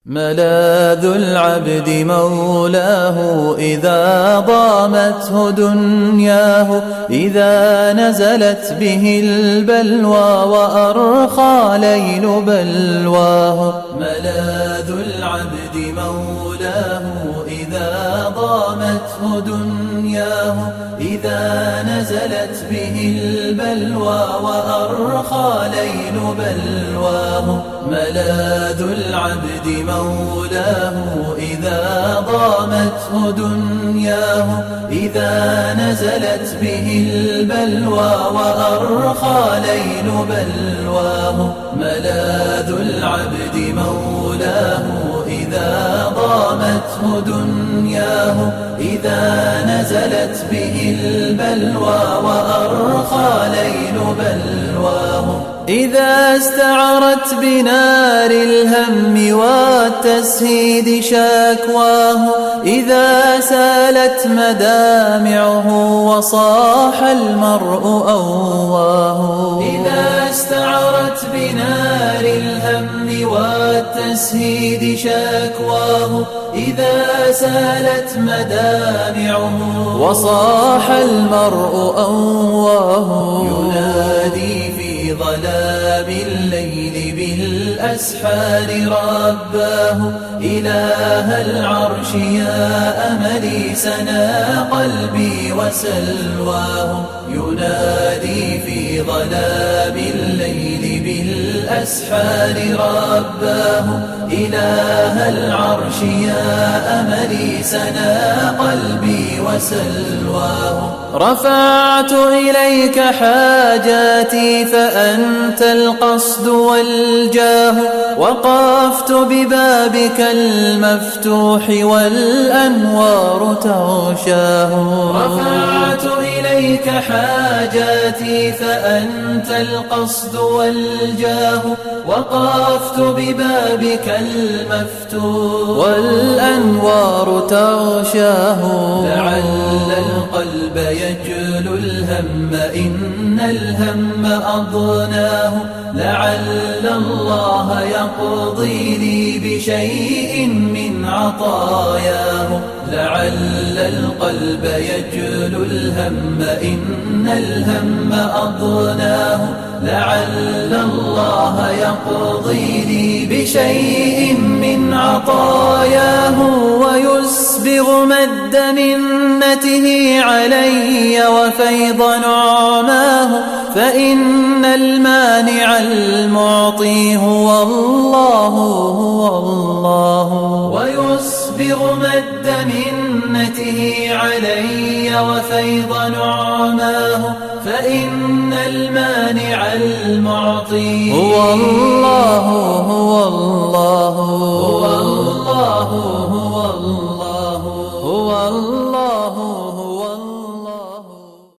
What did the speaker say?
ملاذ العبد مولاه إذا ضامته دنياه، إذا نزلت به البلوى وأرخى ليل بلواه. ملاذ العبد مولاه إذا ضامته دنياه، إذا نزلت به البلوى وأرخى ليل بلواه. ملاذ العبد مولاه إذا ضامته دنياه، إذا نزلت به البلوى وأرخى ليل بلواه. ملاذ العبد مولاه إذا ضامته دنياه، إذا نزلت به البلوى وأرخى ليل بلواه. إذا استعرت بنار الهم والتسهيد شكواه، إذا سالت مدامعه وصاح المرء أواه. إذا استعرت بنار الهم والتسهيد شكواه، إذا سالت مدامعه وصاح المرء أواه. ينادي في ظلام الليل بالأسحار رباه، إله العرش يا أملي سنا قلبي وسلواه. ينادي في ظلام الليل بالأسحار رباه، إله العرش يا أملي سنا قلبي وسلواه. رفعت إليك حاجاتي فأنت القصد والجاه، وقفت ببابك المفتوح والأنوار تغشاه. رفعت إليك حاجاتي فأنت القصد والجاه، وقفت ببابك المفتوح والأنوار تغشاه. لعل القلب يجلو الهم إن الهم أضناه، لعل الله يقضي لي بشيء من عطاياه. لعل القلب يجلو الهم إن الهم أضناه، لعل الله يقضي لي بشيء من عطاياه. ويسبغ مد منته علي وفيض نعماه، فإن المانع المعطي هو الله هو الله. ويسبغ مد منته علي وفيض نعماه، فإن المانع المعطي هو الله هو الله.